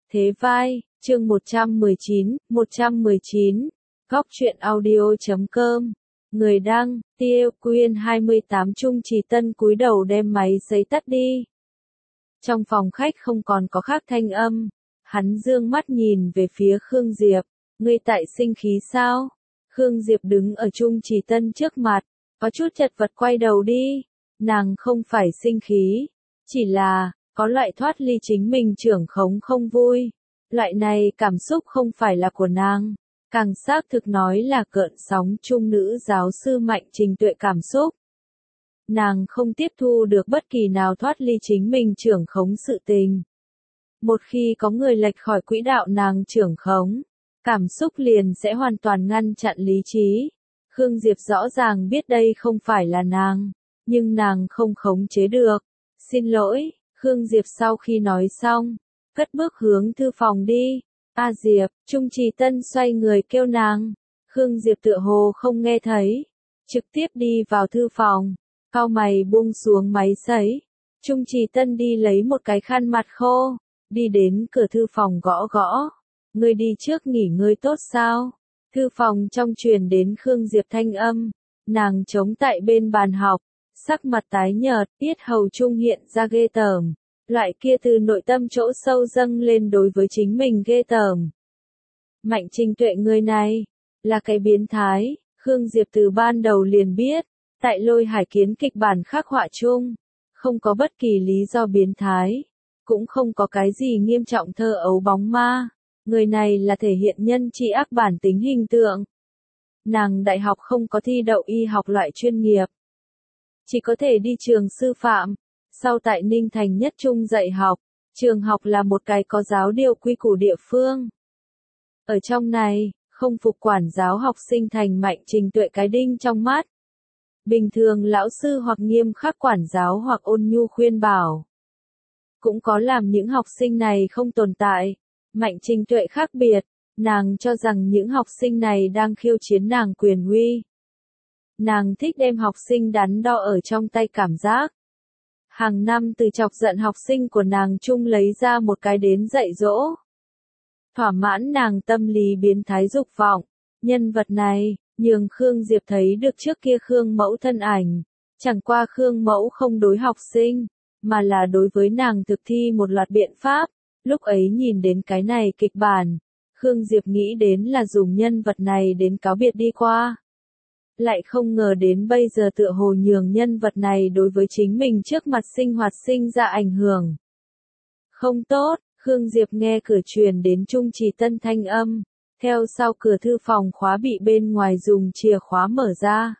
Thế vai, chương 119, Góc truyện audio.com. Người đăng, Tiêu Quyên 28 Trung Trì Tân cúi đầu đem máy sấy tắt đi. Trong phòng khách không còn có khác thanh âm. Hắn dương mắt nhìn về phía Khương Diệp. Ngươi tại sinh khí sao? Khương Diệp đứng ở Trung Trì Tân trước mặt, có chút chật vật quay đầu đi. Nàng không phải sinh khí, chỉ là, có loại thoát ly chính mình trưởng khống không vui. Loại này cảm xúc không phải là của nàng, càng xác thực nói là cợn sóng trung nữ giáo sư Mạnh Trình Tuệ cảm xúc. Nàng không tiếp thu được bất kỳ nào thoát ly chính mình trưởng khống sự tình. Một khi có người lệch khỏi quỹ đạo nàng trưởng khống, cảm xúc liền sẽ hoàn toàn ngăn chặn lý trí. Khương Diệp rõ ràng biết đây không phải là nàng, nhưng nàng không khống chế được. Xin lỗi, Khương Diệp sau khi nói xong, cất bước hướng thư phòng đi. A Diệp, Trung Trì Tân xoay người kêu nàng. Khương Diệp tựa hồ không nghe thấy, trực tiếp đi vào thư phòng, cau mày buông xuống máy sấy. Trung Trì Tân đi lấy một cái khăn mặt khô, đi đến cửa thư phòng gõ gõ. Ngươi đi trước nghỉ ngơi tốt sao? Thư phòng trong truyền đến Khương Diệp thanh âm, nàng chống tại bên bàn học, sắc mặt tái nhợt, tiết hầu trung hiện ra ghê tởm. Loại kia từ nội tâm chỗ sâu dâng lên đối với chính mình ghê tởm. Mạnh Trình Tuệ người này, là cái biến thái, Khương Diệp từ ban đầu liền biết, tại Lôi Hải Kiến kịch bản khắc họa chung, không có bất kỳ lý do biến thái, cũng không có cái gì nghiêm trọng thơ ấu bóng ma, người này là thể hiện nhân tri ác bản tính hình tượng. Nàng đại học không có thi đậu y học loại chuyên nghiệp, chỉ có thể đi trường sư phạm. Sau tại Ninh Thành Nhất Trung dạy học, trường học là một cái có giáo điều quy củ địa phương. Ở trong này, không phục quản giáo học sinh thành Mạnh Trình Tuệ cái đinh trong mắt. Bình thường lão sư hoặc nghiêm khắc quản giáo hoặc ôn nhu khuyên bảo. Cũng có làm những học sinh này không tồn tại. Mạnh Trình Tuệ khác biệt, nàng cho rằng những học sinh này đang khiêu chiến nàng quyền uy. Nàng thích đem học sinh đắn đo ở trong tay cảm giác. Hàng năm từ chọc giận học sinh của nàng chung lấy ra một cái đến dạy dỗ. Thỏa mãn nàng tâm lý biến thái dục vọng. Nhân vật này, nhường Khương Diệp thấy được trước kia Khương Mẫu thân ảnh. Chẳng qua Khương Mẫu không đối học sinh, mà là đối với nàng thực thi một loạt biện pháp. Lúc ấy nhìn đến cái này kịch bản, Khương Diệp nghĩ đến là dùng nhân vật này đến cáo biệt đi qua. Lại không ngờ đến bây giờ tựa hồ nhường nhân vật này đối với chính mình trước mặt sinh hoạt sinh ra ảnh hưởng. Không tốt, Khương Diệp nghe cửa truyền đến Trung Trì Tân thanh âm, theo sau cửa thư phòng khóa bị bên ngoài dùng chìa khóa mở ra.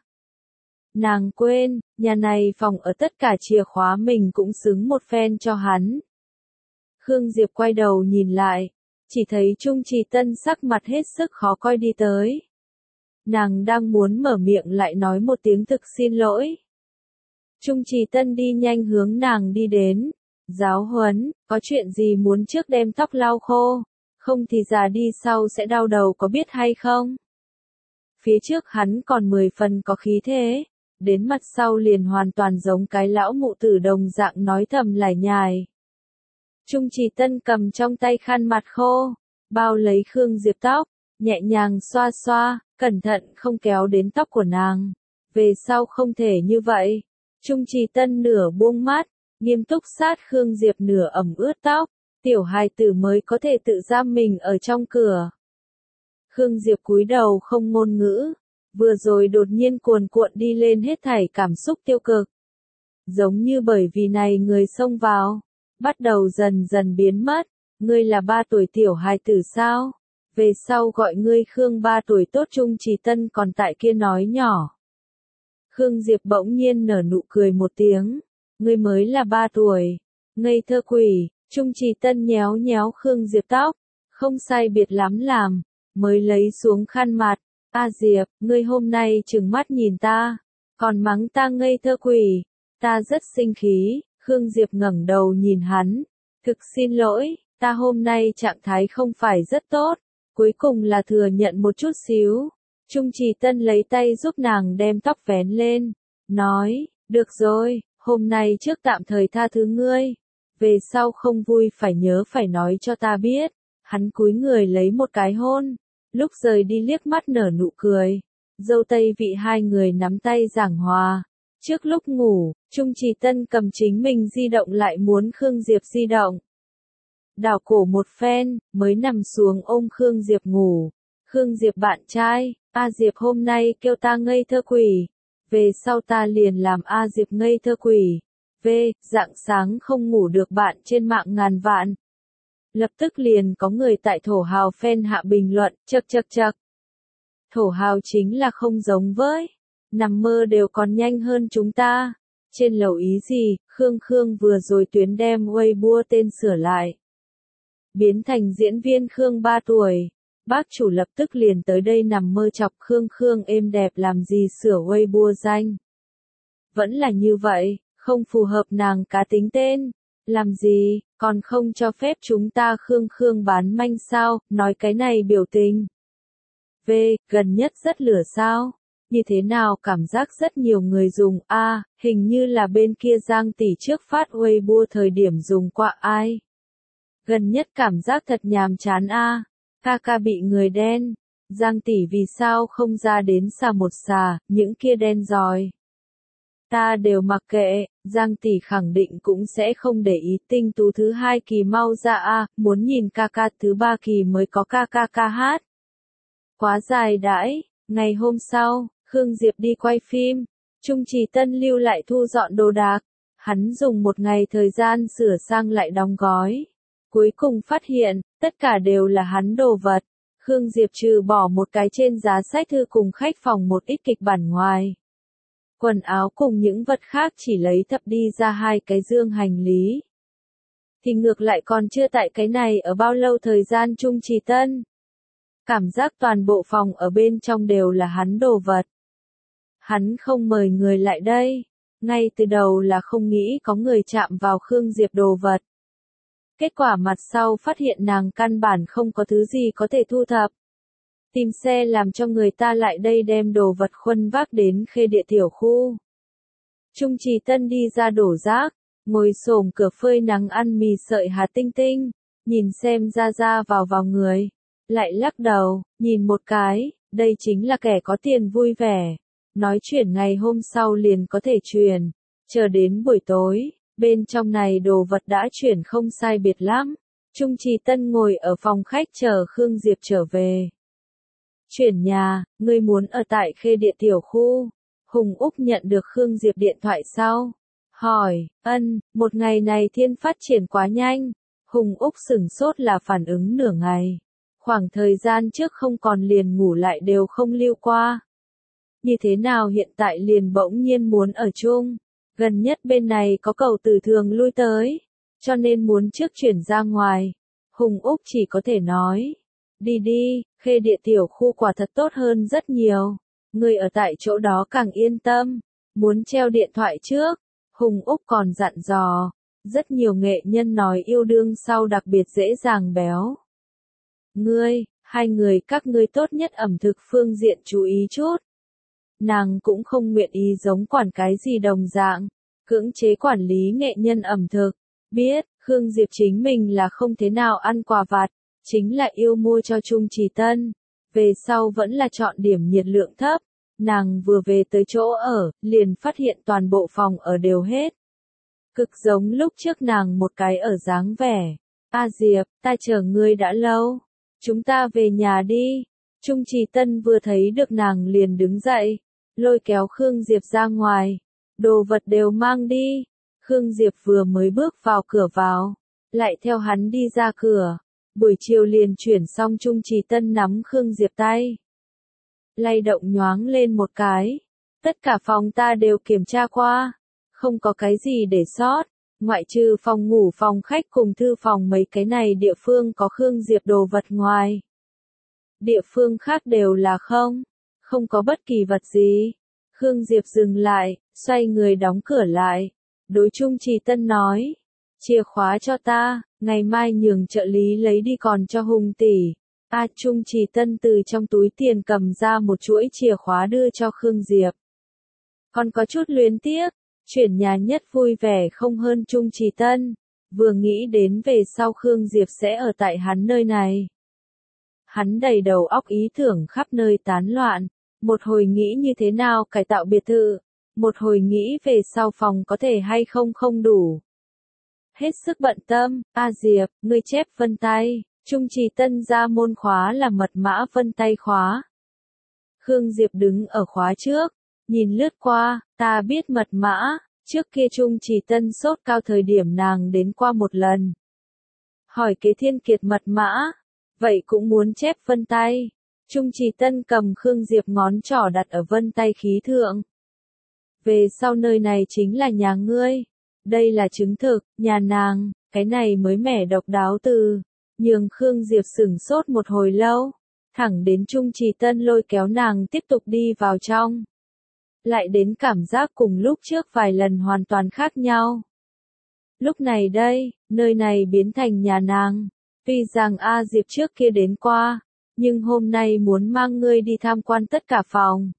Nàng quên, nhà này phòng ở tất cả chìa khóa mình cũng xứng một phen cho hắn. Khương Diệp quay đầu nhìn lại, chỉ thấy Trung Trì Tân sắc mặt hết sức khó coi đi tới. Nàng đang muốn mở miệng lại nói một tiếng thực xin lỗi. Trung Trì Tân đi nhanh hướng nàng đi đến. Giáo huấn, có chuyện gì muốn trước đem tóc lau khô, không thì già đi sau sẽ đau đầu có biết hay không? Phía trước hắn còn 10 phần có khí thế, đến mặt sau liền hoàn toàn giống cái lão mụ tử đồng dạng nói thầm lải nhải. Trung Trì Tân cầm trong tay khăn mặt khô, bao lấy Khương Diệp tóc, nhẹ nhàng xoa xoa, cẩn thận không kéo đến tóc của nàng. Về sau không thể như vậy. Trung Trì Tân nửa buông mắt, nghiêm túc sát Khương Diệp nửa ẩm ướt tóc. Tiểu hài tử mới có thể tự giam mình ở trong cửa. Khương Diệp cúi đầu không ngôn ngữ. Vừa rồi đột nhiên cuồn cuộn đi lên hết thảy cảm xúc tiêu cực. Giống như bởi vì này người xông vào, bắt đầu dần dần biến mất. Ngươi là 3 tuổi tiểu hài tử sao? Về sau gọi ngươi Khương 3 tuổi tốt. Trung Trì Tân còn tại kia nói nhỏ. Khương Diệp bỗng nhiên nở nụ cười một tiếng. Ngươi mới là 3 tuổi. Ngây thơ quỷ. Trung Trì Tân nhéo nhéo Khương Diệp tóc. Không sai biệt lắm làm. Mới lấy xuống khăn mặt. A Diệp, ngươi hôm nay trừng mắt nhìn ta. Còn mắng ta ngây thơ quỷ. Ta rất sinh khí. Khương Diệp ngẩng đầu nhìn hắn. Thực xin lỗi, ta hôm nay trạng thái không phải rất tốt. Cuối cùng là thừa nhận một chút xíu. Trung Trì Tân lấy tay giúp nàng đem tóc vén lên. Nói, được rồi, hôm nay trước tạm thời tha thứ ngươi. Về sau không vui phải nhớ phải nói cho ta biết. Hắn cúi người lấy một cái hôn, lúc rời đi liếc mắt nở nụ cười. Dâu tây vị hai người nắm tay giảng hòa. Trước lúc ngủ, Trung Trì Tân cầm chính mình di động lại muốn Khương Diệp di động. Đảo cổ một phen, mới nằm xuống ôm Khương Diệp ngủ. Khương Diệp bạn trai, A Diệp hôm nay kêu ta ngây thơ quỷ. Về sau ta liền làm A Diệp ngây thơ quỷ. Rạng sáng không ngủ được bạn trên mạng ngàn vạn. Lập tức liền có người tại thổ hào fan hạ bình luận, chậc. Thổ hào chính là không giống với. Nằm mơ đều còn nhanh hơn chúng ta. Trên lầu ý gì, Khương vừa rồi tuyến đem Weibo tên sửa lại. Biến thành diễn viên Khương 3 tuổi. Bác chủ lập tức liền tới đây nằm mơ chọc Khương êm đẹp làm gì sửa Weibo danh. Vẫn là như vậy, không phù hợp nàng cá tính tên. Làm gì, còn không cho phép chúng ta Khương bán manh sao, nói cái này biểu tình. Gần nhất rất lửa sao. Như thế nào cảm giác rất nhiều người dùng hình như là bên kia Giang tỷ trước phát Weibo thời điểm dùng qua ai. Gần nhất cảm giác thật nhàm chán Ca bị người đen. Giang tỷ vì sao không ra đến xà một xà, những kia đen rồi. Ta đều mặc kệ, Giang tỷ khẳng định cũng sẽ không để ý. Tinh tú thứ 2 kỳ mau ra muốn nhìn ca thứ 3 kỳ mới có ca hát. Quá dài đãi, ngày hôm sau, Khương Diệp đi quay phim, Trung Trì Tân lưu lại thu dọn đồ đạc, hắn dùng một ngày thời gian sửa sang lại đóng gói. Cuối cùng phát hiện, tất cả đều là hắn đồ vật. Khương Diệp trừ bỏ một cái trên giá sách thư cùng khách phòng một ít kịch bản ngoài. Quần áo cùng những vật khác chỉ lấy thập đi ra 2 cái dương hành lý. Thì ngược lại còn chưa tại cái này ở bao lâu thời gian Trung Trì Tân. Cảm giác toàn bộ phòng ở bên trong đều là hắn đồ vật. Hắn không mời người lại đây. Ngay từ đầu là không nghĩ có người chạm vào Khương Diệp đồ vật. Kết quả mặt sau phát hiện nàng căn bản không có thứ gì có thể thu thập. Tìm xe làm cho người ta lại đây đem đồ vật khuân vác đến Khê Địa tiểu khu. Trung Trì Tân đi ra đổ rác, ngồi xổm cửa phơi nắng ăn mì sợi hạt tinh tinh, nhìn xem ra vào người. Lại lắc đầu, nhìn một cái, đây chính là kẻ có tiền vui vẻ. Nói chuyển ngày hôm sau liền có thể chuyển, chờ đến buổi tối, bên trong này đồ vật đã chuyển không sai biệt lắm. Trung Trì Tân ngồi ở phòng khách chờ Khương Diệp trở về. Chuyển nhà, ngươi muốn ở tại Khê Địa tiểu khu. Hùng Úc nhận được Khương Diệp điện thoại sau. Hỏi, một ngày này thiên phát triển quá nhanh. Hùng Úc sửng sốt là phản ứng nửa ngày. Khoảng thời gian trước không còn liền ngủ lại đều không lưu qua. Như thế nào hiện tại liền bỗng nhiên muốn ở chung. Gần nhất bên này có cầu từ thường lui tới. Cho nên muốn trước chuyển ra ngoài. Hùng Úc chỉ có thể nói. Đi, Khê Địa tiểu khu quả thật tốt hơn rất nhiều. Người ở tại chỗ đó càng yên tâm. Muốn treo điện thoại trước. Hùng Úc còn dặn dò. Rất nhiều nghệ nhân nói yêu đương sau đặc biệt dễ dàng béo. Hai người các ngươi tốt nhất ẩm thực phương diện chú ý chút. Nàng cũng không nguyện ý giống quản cái gì đồng dạng. Cưỡng chế quản lý nghệ nhân ẩm thực. Biết, Khương Diệp chính mình là không thế nào ăn quà vặt. Chính là yêu mua cho Trung Trì Tân. Về sau vẫn là chọn điểm nhiệt lượng thấp. Nàng vừa về tới chỗ ở, liền phát hiện toàn bộ phòng ở đều hết. Cực giống lúc trước nàng một cái ở dáng vẻ. Diệp, ta chờ ngươi đã lâu. Chúng ta về nhà đi. Trung Trì Tân vừa thấy được nàng liền đứng dậy. Lôi kéo Khương Diệp ra ngoài. Đồ vật đều mang đi. Khương Diệp vừa mới bước vào cửa vào. Lại theo hắn đi ra cửa. Buổi chiều liền chuyển xong Trung Trì Tân nắm Khương Diệp tay. Lay động nhoáng lên một cái. Tất cả phòng ta đều kiểm tra qua. Không có cái gì để sót. Ngoại trừ phòng ngủ phòng khách cùng thư phòng mấy cái này địa phương có Khương Diệp đồ vật ngoài. Địa phương khác đều là không có bất kỳ vật gì. Khương Diệp dừng lại, xoay người đóng cửa lại. Đối Trung Trì Tân nói. Chìa khóa cho ta, ngày mai nhường trợ lý lấy đi còn cho Hùng tỷ. Trung Trì Tân từ trong túi tiền cầm ra một chuỗi chìa khóa đưa cho Khương Diệp. Còn có chút luyến tiếc, chuyển nhà nhất vui vẻ không hơn Trung Trì Tân. vừa nghĩ đến về sau Khương Diệp sẽ ở tại hắn nơi này. Hắn đầy đầu óc ý tưởng khắp nơi tán loạn, một hồi nghĩ như thế nào cải tạo biệt thự, một hồi nghĩ về sau phòng có thể hay không không đủ. Hết sức bận tâm, Diệp, ngươi chép vân tay, Trung Trì Tân ra môn khóa là mật mã vân tay khóa. Khương Diệp đứng ở khóa trước, nhìn lướt qua, ta biết mật mã, trước kia Trung Trì Tân sốt cao thời điểm nàng đến qua một lần. Hỏi Kế Thiên Kiệt mật mã, vậy cũng muốn chép vân tay. Trung Trì Tân cầm Khương Diệp ngón trỏ đặt ở vân tay khí thượng. Về sau nơi này chính là nhà ngươi. Đây là chứng thực, nhà nàng, cái này mới mẻ độc đáo từ. Nhường Khương Diệp sửng sốt một hồi lâu. Thẳng đến Trung Trì Tân lôi kéo nàng tiếp tục đi vào trong. Lại đến cảm giác cùng lúc trước vài lần hoàn toàn khác nhau. Lúc này đây, nơi này biến thành nhà nàng. Tuy rằng Diệp trước kia đến qua, nhưng hôm nay muốn mang ngươi đi tham quan tất cả phòng.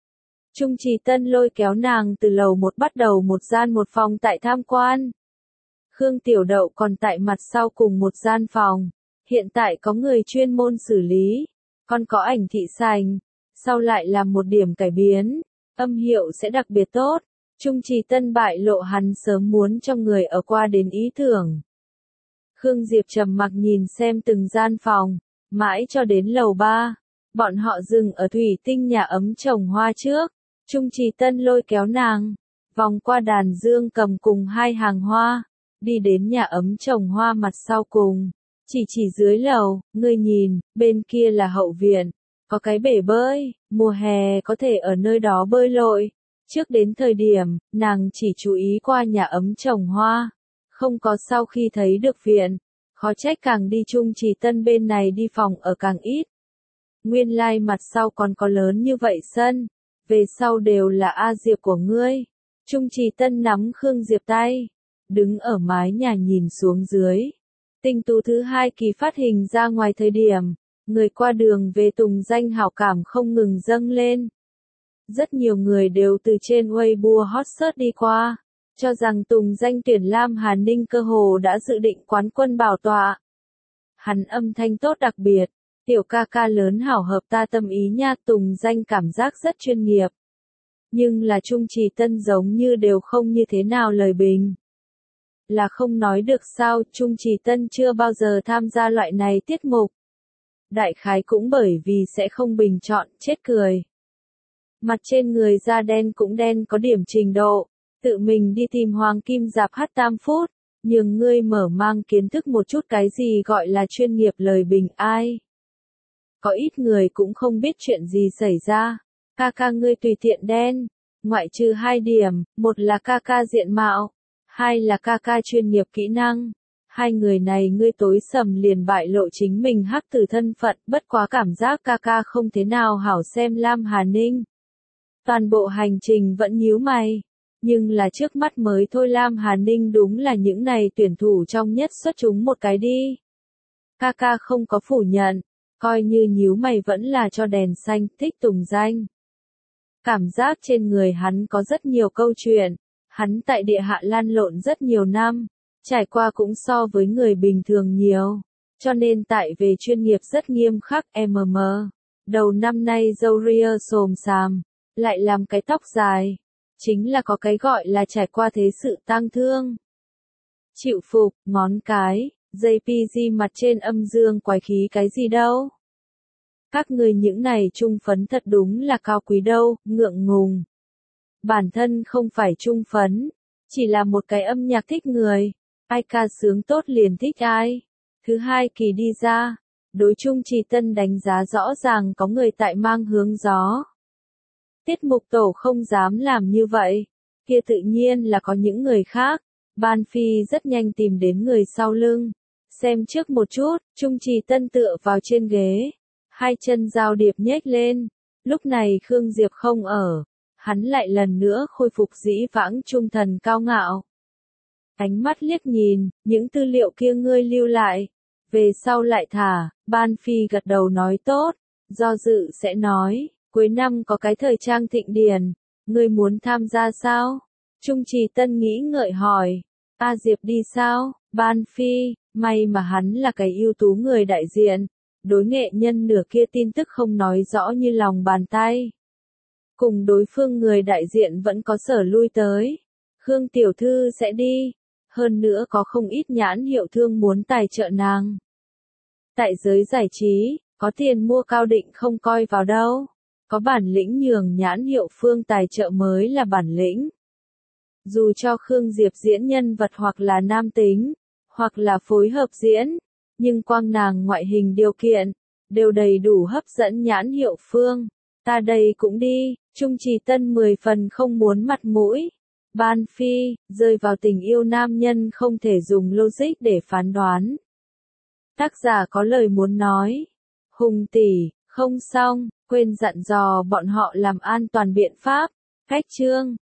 Trung Trì Tân lôi kéo nàng từ lầu 1 bắt đầu một gian một phòng tại tham quan. Khương Tiểu Đậu còn tại mặt sau cùng một gian phòng. Hiện tại có người chuyên môn xử lý, còn có ảnh thị sành, sau lại làm một điểm cải biến, âm hiệu sẽ đặc biệt tốt. Trung Trì Tân bại lộ hắn sớm muốn cho người ở qua đến ý tưởng. Khương Diệp trầm mặc nhìn xem từng gian phòng, mãi cho đến lầu 3. Bọn họ dừng ở thủy tinh nhà ấm trồng hoa trước. Trung Trì Tân lôi kéo nàng, vòng qua đàn dương cầm cùng hai hàng hoa, đi đến nhà ấm trồng hoa mặt sau cùng. Chỉ dưới lầu, ngươi nhìn, bên kia là hậu viện, có cái bể bơi, mùa hè có thể ở nơi đó bơi lội. Trước đến thời điểm, nàng chỉ chú ý qua nhà ấm trồng hoa, không có sau khi thấy được viện, khó trách càng đi Trung Trì Tân bên này đi phòng ở càng ít. Nguyên lai mặt sau còn có lớn như vậy sân, về sau đều là Diệp của ngươi. Trung Trì Tân nắm Khương Diệp tay, đứng ở mái nhà nhìn xuống dưới. Tinh tú thứ 2 kỳ phát hình ra ngoài thời điểm, người qua đường về Tùng Danh hảo cảm không ngừng dâng lên. Rất nhiều người đều từ trên Weibo hot search đi qua, cho rằng Tùng Danh tuyển Lam Hà Ninh cơ hồ đã dự định quán quân bảo tọa. Hắn âm thanh tốt đặc biệt, tiểu ca ca lớn hảo hợp ta tâm ý nha. Tùng Danh cảm giác rất chuyên nghiệp. Nhưng là Trung Trì Tân giống như đều không như thế nào lời bình. Là không nói được sao, Trung Trì Tân chưa bao giờ tham gia loại này tiết mục. Đại khái cũng bởi vì sẽ không bình chọn, chết cười. Mặt trên người da đen cũng đen có điểm trình độ, tự mình đi tìm Hoàng Kim Dạp hát tam phút, nhường ngươi mở mang kiến thức một chút cái gì gọi là chuyên nghiệp lời bình ai. Có ít người cũng không biết chuyện gì xảy ra, ca ca ngươi tùy tiện đen, ngoại trừ 2 điểm, một là ca ca diện mạo, 2 là ca ca chuyên nghiệp kỹ năng. 2 người này ngươi tối sầm liền bại lộ chính mình hắc từ thân phận, bất quá cảm giác ca ca không thế nào hảo xem Lam Hà Ninh. Toàn bộ hành trình vẫn nhíu mày, nhưng là trước mắt mới thôi. Lam Hà Ninh đúng là những này tuyển thủ trong nhất xuất chúng một cái đi. Ca ca không có phủ nhận, coi như nhíu mày vẫn là cho đèn xanh, thích Tùng Danh. Cảm giác trên người hắn có rất nhiều câu chuyện, hắn tại địa hạ lan lộn rất nhiều năm, trải qua cũng so với người bình thường nhiều, cho nên tại về chuyên nghiệp rất nghiêm khắc. Đầu năm nay râu ria xồm xàm, lại làm cái tóc dài, chính là có cái gọi là trải qua thế sự tang thương. Chịu phục, ngón cái, JPG mặt trên âm dương quái khí cái gì đâu. Các người những này trung phấn thật đúng là cao quý đâu, ngượng ngùng. Bản thân không phải trung phấn, chỉ là một cái âm nhạc thích người, ai ca sướng tốt liền thích ai. Thứ 2 kỳ đi ra, đối Trung Trì Tân đánh giá rõ ràng có người tại mang hướng gió. Tiết mục tổ không dám làm như vậy, kia tự nhiên là có những người khác. Ban Phi rất nhanh tìm đến người sau lưng, xem trước một chút. Trung Trì Tân tựa vào trên ghế, 2 chân giao điệp nhếch lên. Lúc này Khương Diệp không ở, hắn lại lần nữa khôi phục dĩ vãng trung thần cao ngạo. Ánh mắt liếc nhìn, những tư liệu kia ngươi lưu lại, về sau lại thả. Ban Phi gật đầu nói tốt, do dự sẽ nói, cuối năm có cái thời trang thịnh điển, ngươi muốn tham gia sao? Trung Trì Tân nghĩ ngợi hỏi, Diệp đi sao? Ban Phi, may mà hắn là cái ưu tú người đại diện, đối nghệ nhân nửa kia tin tức không nói rõ như lòng bàn tay. Cùng đối phương người đại diện vẫn có sở lui tới. Khương tiểu thư sẽ đi, hơn nữa có không ít nhãn hiệu thương muốn tài trợ nàng. Tại giới giải trí, có tiền mua Cao Định không coi vào đâu. Có bản lĩnh nhường nhãn hiệu phương tài trợ mới là bản lĩnh. Dù cho Khương Diệp diễn nhân vật hoặc là nam tính, hoặc là phối hợp diễn, nhưng quang nàng ngoại hình điều kiện, đều đầy đủ hấp dẫn nhãn hiệu phương. Ta đây cũng đi, Trung Trì Tân 10 phần không muốn mặt mũi. Ban Phi, rơi vào tình yêu nam nhân không thể dùng logic để phán đoán. Tác giả có lời muốn nói. Hùng tỷ, không xong, quên dặn dò bọn họ làm an toàn biện pháp. Khách trương.